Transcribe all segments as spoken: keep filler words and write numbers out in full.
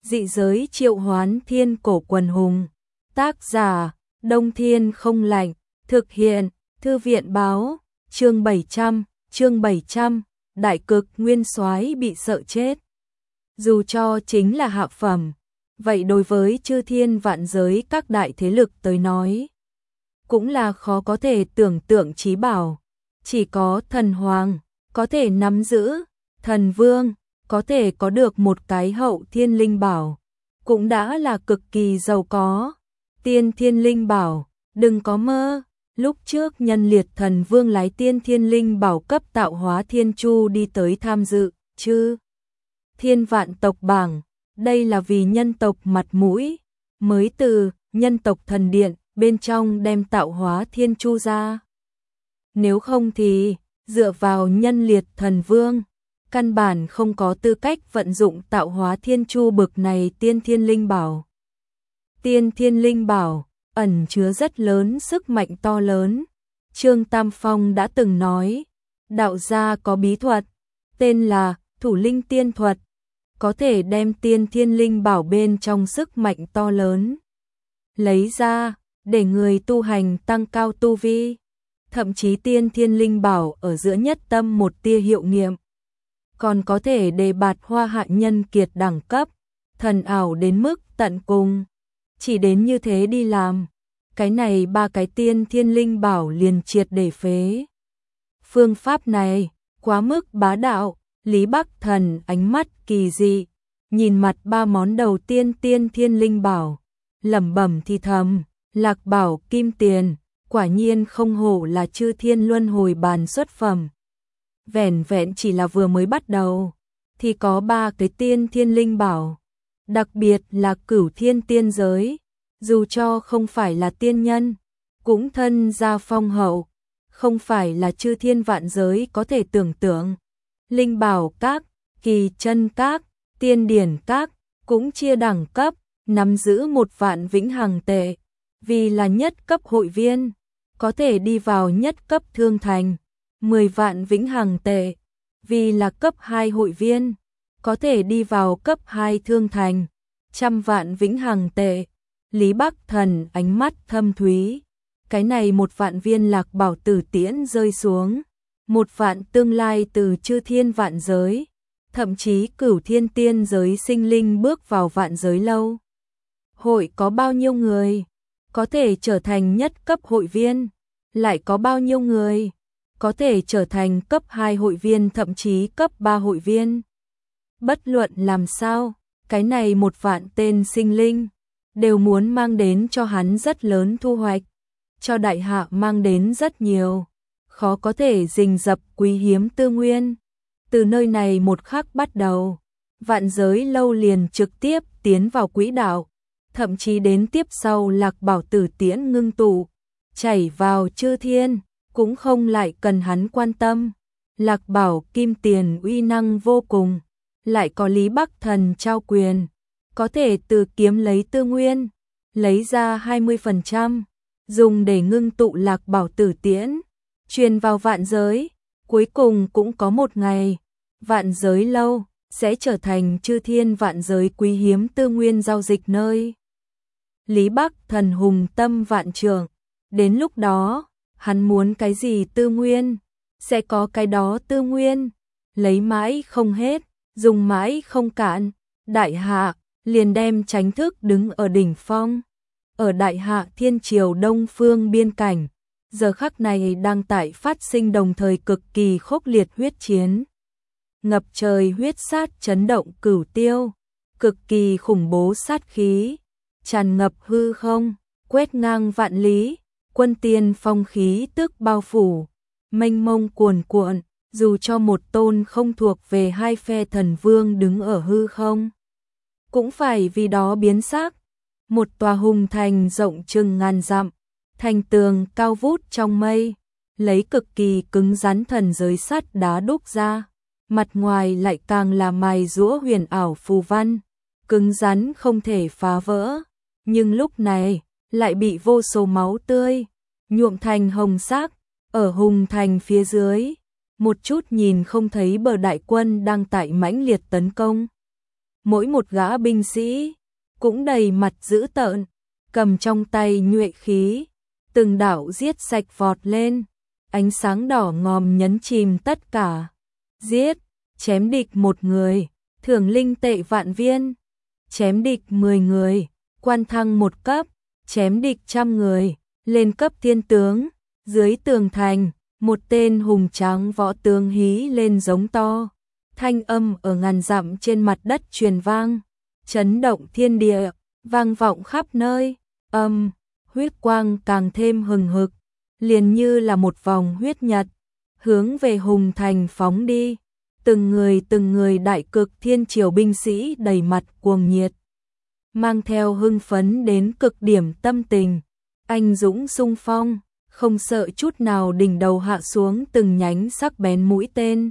Dị giới triệu hoán thiên cổ quần hùng. Tác giả, Đông Thiên không lạnh. Thực hiện, Thư viện báo. Chương bảy trăm, chương bảy trăm, đại cực nguyên soái bị sợ chết. Dù cho chính là hạ phẩm, vậy đối với chư thiên vạn giới các đại thế lực tới nói, cũng là khó có thể tưởng tượng chí bảo. Chỉ có thần hoàng có thể nắm giữ, thần vương có thể có được một cái hậu thiên linh bảo, cũng đã là cực kỳ giàu có. Tiên thiên linh bảo, đừng có mơ. Lúc trước nhân liệt thần vương lái tiên thiên linh bảo cấp tạo hóa thiên chu đi tới tham dự, chứ thiên vạn tộc bảng, đây là vì nhân tộc mặt mũi, mới từ nhân tộc thần điện bên trong đem tạo hóa thiên chu ra. Nếu không thì, dựa vào nhân liệt thần vương, căn bản không có tư cách vận dụng tạo hóa thiên chu bực này tiên thiên linh bảo. Tiên thiên linh bảo ẩn chứa rất lớn sức mạnh to lớn. Trương Tam Phong đã từng nói, đạo gia có bí thuật, tên là thủ linh tiên thuật, có thể đem tiên thiên linh bảo bên trong sức mạnh to lớn lấy ra, để người tu hành tăng cao tu vi. Thậm chí tiên thiên linh bảo ở giữa nhất tâm một tia hiệu nghiệm, còn có thể đề bạt hoa hạ nhân kiệt đẳng cấp, thần ảo đến mức tận cùng. Chỉ đến như thế đi làm, cái này ba cái tiên thiên linh bảo liền triệt để phế. Phương pháp này quá mức bá đạo. Lý Bắc Thần ánh mắt kỳ dị, nhìn mặt ba món đầu tiên tiên thiên linh bảo, lẩm bẩm thì thầm, Lạc Bảo Kim Tiền, quả nhiên không hổ là chư thiên luân hồi bàn xuất phẩm. Vẻn vẹn chỉ là vừa mới bắt đầu, thì có ba cái tiên thiên linh bảo, đặc biệt là Cửu Thiên tiên giới, dù cho không phải là tiên nhân, cũng thân gia phong hậu, không phải là chư thiên vạn giới có thể tưởng tượng. Linh bảo các, kỳ chân các, tiên điển các, cũng chia đẳng cấp, nắm giữ một vạn vĩnh hằng tệ, vì là nhất cấp hội viên, có thể đi vào nhất cấp thương thành, mười vạn vĩnh hằng tệ, vì là cấp hai hội viên, có thể đi vào cấp hai thương thành, trăm vạn vĩnh hằng tệ. Lý Bắc Thần ánh mắt thâm thúy, cái này một vạn viên Lạc Bảo tử tiễn rơi xuống, một vạn tương lai từ chư thiên vạn giới, thậm chí Cửu Thiên tiên giới sinh linh bước vào vạn giới lâu. Hội có bao nhiêu người có thể trở thành nhất cấp hội viên, lại có bao nhiêu người có thể trở thành cấp hai hội viên, thậm chí cấp ba hội viên. Bất luận làm sao, cái này một vạn tên sinh linh đều muốn mang đến cho hắn rất lớn thu hoạch, cho đại hạ mang đến rất nhiều khó có thể rình rập quý hiếm tư nguyên. Từ nơi này một khắc bắt đầu, vạn giới lâu liền trực tiếp tiến vào quỹ đạo, thậm chí đến tiếp sau Lạc Bảo tử tiễn ngưng tụ, chảy vào chư thiên, cũng không lại cần hắn quan tâm. Lạc Bảo Kim Tiền uy năng vô cùng, lại có Lý Bắc Thần trao quyền, có thể từ kiếm lấy tư nguyên, lấy ra hai mươi phần trăm, dùng để ngưng tụ Lạc Bảo tử tiễn, truyền vào vạn giới. Cuối cùng cũng có một ngày, vạn giới lâu sẽ trở thành chư thiên vạn giới quý hiếm tư nguyên giao dịch nơi. Lý Bắc Thần hùng tâm vạn trượng, đến lúc đó, hắn muốn cái gì tư nguyên, sẽ có cái đó tư nguyên, lấy mãi không hết, dùng mãi không cạn. Đại hạ liền đem Chánh Thức đứng ở đỉnh phong, ở Đại Hạ Thiên Triều đông phương biên cảnh, giờ khắc này đang tại phát sinh đồng thời cực kỳ khốc liệt huyết chiến. Ngập trời huyết sát chấn động cửu tiêu, cực kỳ khủng bố sát khí, tràn ngập hư không, quét ngang vạn lý, quân tiên phong khí tức bao phủ, mênh mông cuồn cuộn, dù cho một tôn không thuộc về hai phe thần vương đứng ở hư không, cũng phải vì đó biến sắc. Một tòa hùng thành rộng chừng ngàn dặm, thành tường cao vút trong mây, lấy cực kỳ cứng rắn thần giới sắt đá đúc ra, mặt ngoài lại càng là mài giũa huyền ảo phù văn, cứng rắn không thể phá vỡ, nhưng lúc này lại bị vô số máu tươi nhuộm thành hồng sắc. Ở hùng thành phía dưới, một chút nhìn không thấy bờ đại quân đang tại mãnh liệt tấn công. mỗi một gã binh sĩ cũng đầy mặt dữ tợn, cầm trong tay nhuệ khí, từng đạo giết sạch vọt lên, ánh sáng đỏ ngòm nhấn chìm tất cả. Giết, chém địch một người, thưởng linh tệ vạn viên, chém địch mười người, quan thăng một cấp, chém địch trăm người, lên cấp thiên tướng. Dưới tường thành, một tên hùng tráng võ tướng hí lên giống to, thanh âm ở ngàn dặm trên mặt đất truyền vang, chấn động thiên địa, vang vọng khắp nơi. Âm, huyết quang càng thêm hừng hực, liền như là một vòng huyết nhật, hướng về hùng thành phóng đi. Từng người từng người đại cực thiên triều binh sĩ đầy mặt cuồng nhiệt, mang theo hưng phấn đến cực điểm tâm tình, anh dũng xung phong, không sợ chút nào, đỉnh đầu hạ xuống từng nhánh sắc bén mũi tên.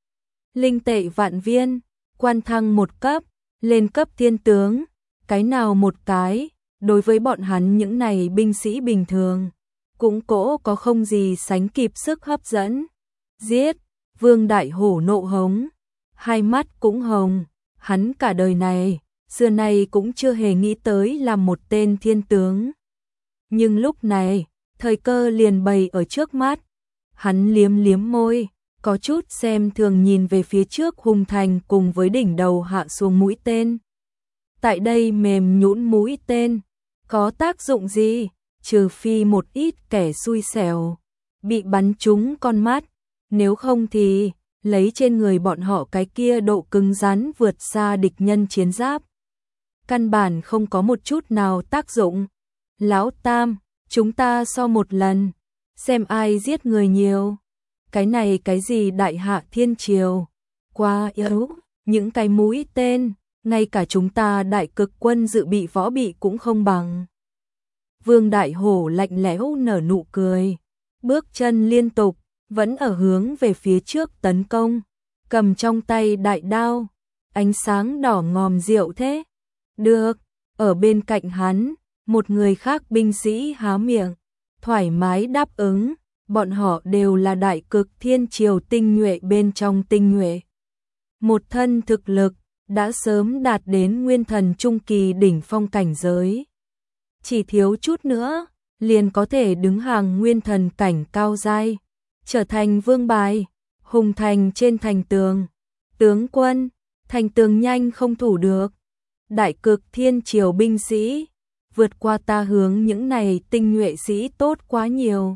Linh tệ vạn viên, quan thăng một cấp, lên cấp thiên tướng, cái nào một cái, đối với bọn hắn những này binh sĩ bình thường, cũng cỗ có không gì sánh kịp sức hấp dẫn. Giết, Vương Đại Hổ nộ hống, hai mắt cũng hồng, hắn cả đời này, xưa nay cũng chưa hề nghĩ tới làm một tên thiên tướng. Nhưng lúc này, thời cơ liền bày ở trước mắt, hắn liếm liếm môi, có chút xem thường nhìn về phía trước hùng thành cùng với đỉnh đầu hạ xuống mũi tên. Tại đây mềm nhũn mũi tên, có tác dụng gì, trừ phi một ít kẻ xui xẻo, bị bắn trúng con mắt, nếu không thì, lấy trên người bọn họ cái kia độ cứng rắn vượt xa địch nhân chiến giáp. Căn bản không có một chút nào tác dụng. Lão Tam, chúng ta so một lần, xem ai giết người nhiều. Cái này cái gì đại hạ thiên triều, quá yếu, những cái mũi tên, ngay cả chúng ta đại cực quân dự bị võ bị cũng không bằng. Vương Đại Hổ lạnh lẽo nở nụ cười, bước chân liên tục, vẫn ở hướng về phía trước tấn công, cầm trong tay đại đao, ánh sáng đỏ ngòm diệu thế. Được, ở bên cạnh hắn, một người khác binh sĩ há miệng, thoải mái đáp ứng, bọn họ đều là đại cực thiên triều tinh nhuệ bên trong tinh nhuệ. Một thân thực lực, đã sớm đạt đến nguyên thần trung kỳ đỉnh phong cảnh giới. Chỉ thiếu chút nữa, liền có thể đứng hàng nguyên thần cảnh cao giai, trở thành vương bài. Hùng thành trên thành tường, tướng quân, thành tường nhanh không thủ được. Đại cực thiên triều binh sĩ, vượt qua ta hướng những này tinh nhuệ sĩ tốt quá nhiều.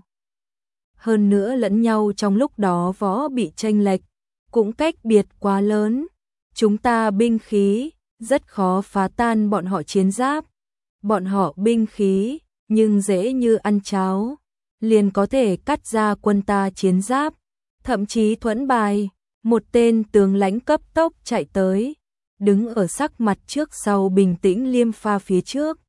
Hơn nữa lẫn nhau trong lúc đó võ bị chênh lệch, cũng cách biệt quá lớn. Chúng ta binh khí, rất khó phá tan bọn họ chiến giáp. Bọn họ binh khí, nhưng dễ như ăn cháo, liền có thể cắt ra quân ta chiến giáp, thậm chí thuẫn bài. Một tên tướng lãnh cấp tốc chạy tới, đứng ở sắc mặt trước sau bình tĩnh Liêm Pha phía trước,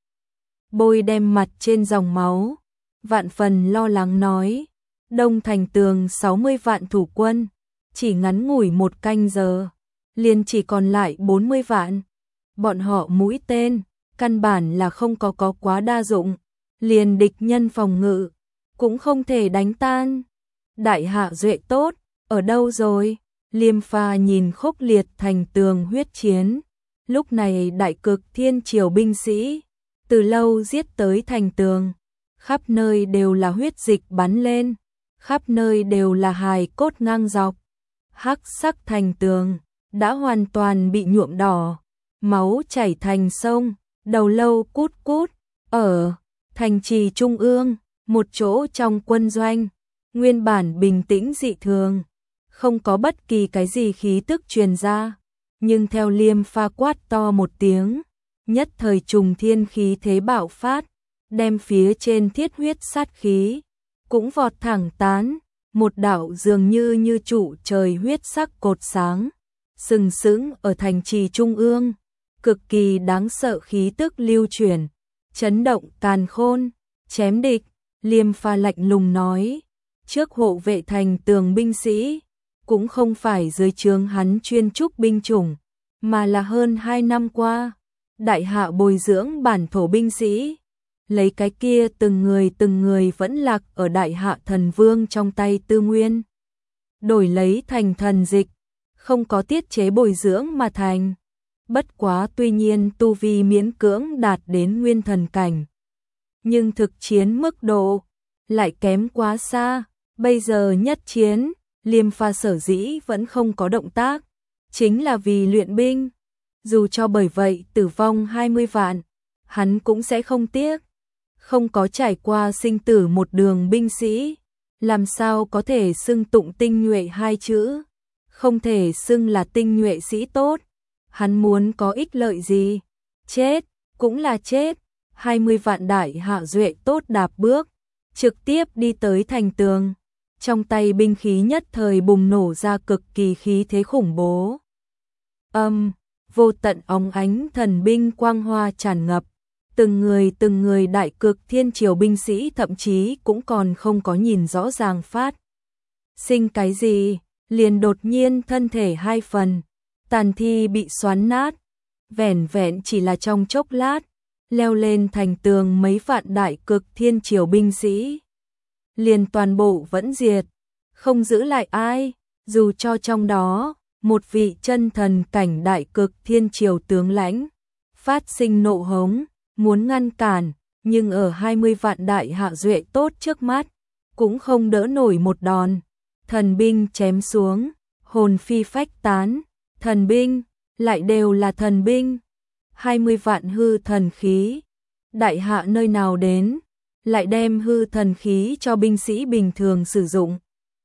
bôi đem mặt trên dòng máu, vạn phần lo lắng nói, đông thành tường sáu mươi vạn thủ quân, chỉ ngắn ngủi một canh giờ, liền chỉ còn lại bốn mươi vạn. Bọn họ mũi tên, căn bản là không có có quá đa dụng, liền địch nhân phòng ngự, cũng không thể đánh tan. Đại hạ duệ tốt, ở đâu rồi? Liêm Pha nhìn khốc liệt thành tường huyết chiến, lúc này đại cực thiên triều binh sĩ, từ lâu giết tới thành tường, khắp nơi đều là huyết dịch bắn lên, khắp nơi đều là hài cốt ngang dọc, hắc sắc thành tường, đã hoàn toàn bị nhuộm đỏ, máu chảy thành sông, đầu lâu cút cút, ở thành trì trung ương, một chỗ trong quân doanh, nguyên bản bình tĩnh dị thường, không có bất kỳ cái gì khí tức truyền ra, nhưng theo Liêm Pha quát to một tiếng, nhất thời trùng thiên khí thế bạo phát, đem phía trên thiết huyết sát khí, cũng vọt thẳng tán, một đạo dường như như trụ trời huyết sắc cột sáng, sừng sững ở thành trì trung ương, cực kỳ đáng sợ khí tức lưu chuyển, chấn động càn khôn, chém địch. Liêm Pha lạnh lùng nói, trước hộ vệ thành tường binh sĩ, cũng không phải dưới trướng hắn chuyên trúc binh chủng, mà là hơn hai năm qua, đại hạ bồi dưỡng bản thổ binh sĩ, lấy cái kia từng người từng người vẫn lạc ở đại hạ thần vương trong tay tư nguyên, đổi lấy thành thần dịch, không có tiết chế bồi dưỡng mà thành. bất quá tuy nhiên tu vi miễn cưỡng đạt đến nguyên thần cảnh. Nhưng thực chiến mức độ lại kém quá xa, bây giờ nhất chiến, Liêm Pha sở dĩ vẫn không có động tác, chính là vì luyện binh, dù cho bởi vậy tử vong hai mươi vạn, hắn cũng sẽ không tiếc. Không có trải qua sinh tử một đường binh sĩ, làm sao có thể xưng tụng tinh nhuệ hai chữ, không thể xưng là tinh nhuệ sĩ tốt. Hắn muốn có ích lợi gì? Chết, cũng là chết. hai mươi vạn đại hạ duệ tốt đạp bước, trực tiếp đi tới thành tường. Trong tay binh khí nhất thời bùng nổ ra cực kỳ khí thế khủng bố. Âm, vô tận óng ánh thần binh quang hoa tràn ngập. Từng người từng người đại cực thiên triều binh sĩ thậm chí cũng còn không có nhìn rõ ràng phát sinh cái gì, liền đột nhiên thân thể hai phần, tàn thi bị xoắn nát, vẻn vẹn chỉ là trong chốc lát, leo lên thành tường mấy vạn đại cực thiên triều binh sĩ. Liền toàn bộ vẫn diệt, không giữ lại ai, dù cho trong đó, một vị chân thần cảnh đại cực thiên triều tướng lãnh, phát sinh nộ hống, muốn ngăn cản, nhưng ở hai mươi vạn đại hạ duệ tốt trước mắt, cũng không đỡ nổi một đòn. Thần binh chém xuống, hồn phi phách tán, thần binh, lại đều là thần binh. hai mươi vạn hư thần khí, đại hạ nơi nào đến, lại đem hư thần khí cho binh sĩ bình thường sử dụng.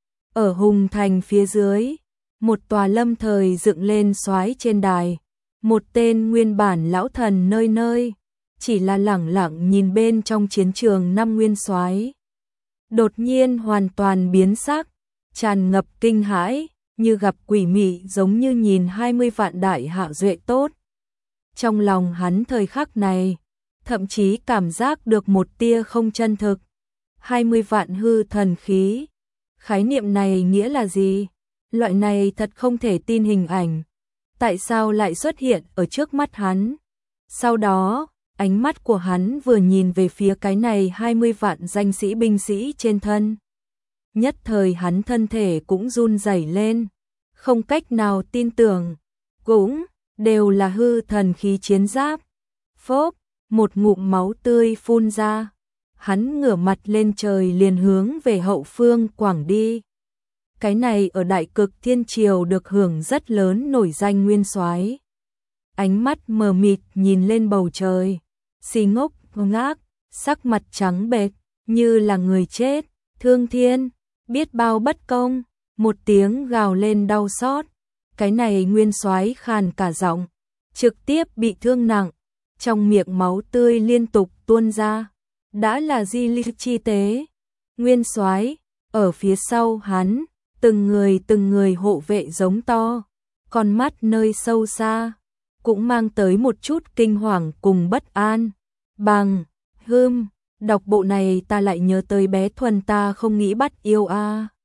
Ở Hùng Thành phía dưới, một tòa lâm thời dựng lên soái trên đài, một tên nguyên bản lão thần nơi nơi, chỉ là lẳng lặng nhìn bên trong chiến trường năm nguyên soái. Đột nhiên hoàn toàn biến sắc, tràn ngập kinh hãi, như gặp quỷ mị giống như nhìn hai mươi vạn đại hạ duệ tốt. Trong lòng hắn thời khắc này, thậm chí cảm giác được một tia không chân thực. hai mươi vạn hư thần khí, khái niệm này nghĩa là gì? Loại này thật không thể tin hình ảnh. Tại sao lại xuất hiện ở trước mắt hắn? Sau đó, ánh mắt của hắn vừa nhìn về phía cái này hai mươi vạn danh sĩ binh sĩ trên thân. Nhất thời hắn thân thể cũng run rẩy lên, không cách nào tin tưởng, cũng đều là hư thần khí chiến giáp. Phốp, một ngụm máu tươi phun ra, hắn ngửa mặt lên trời liền hướng về hậu phương quảng đi. Cái này ở đại cực thiên triều được hưởng rất lớn nổi danh nguyên soái. Ánh mắt mờ mịt nhìn lên bầu trời, si ngốc ngác, sắc mặt trắng bệch, như là người chết. Thương Thiên, biết bao bất công, một tiếng gào lên đau xót. Cái này nguyên soái khàn cả giọng, trực tiếp bị thương nặng, trong miệng máu tươi liên tục tuôn ra. Đã là di ly chi tế. Nguyên soái ở phía sau hắn, từng người từng người hộ vệ giống to, con mắt nơi sâu xa cũng mang tới một chút kinh hoàng cùng bất an. Bằng, hưm, đọc bộ này ta lại nhớ tới bé Thuần ta không nghĩ bắt yêu a.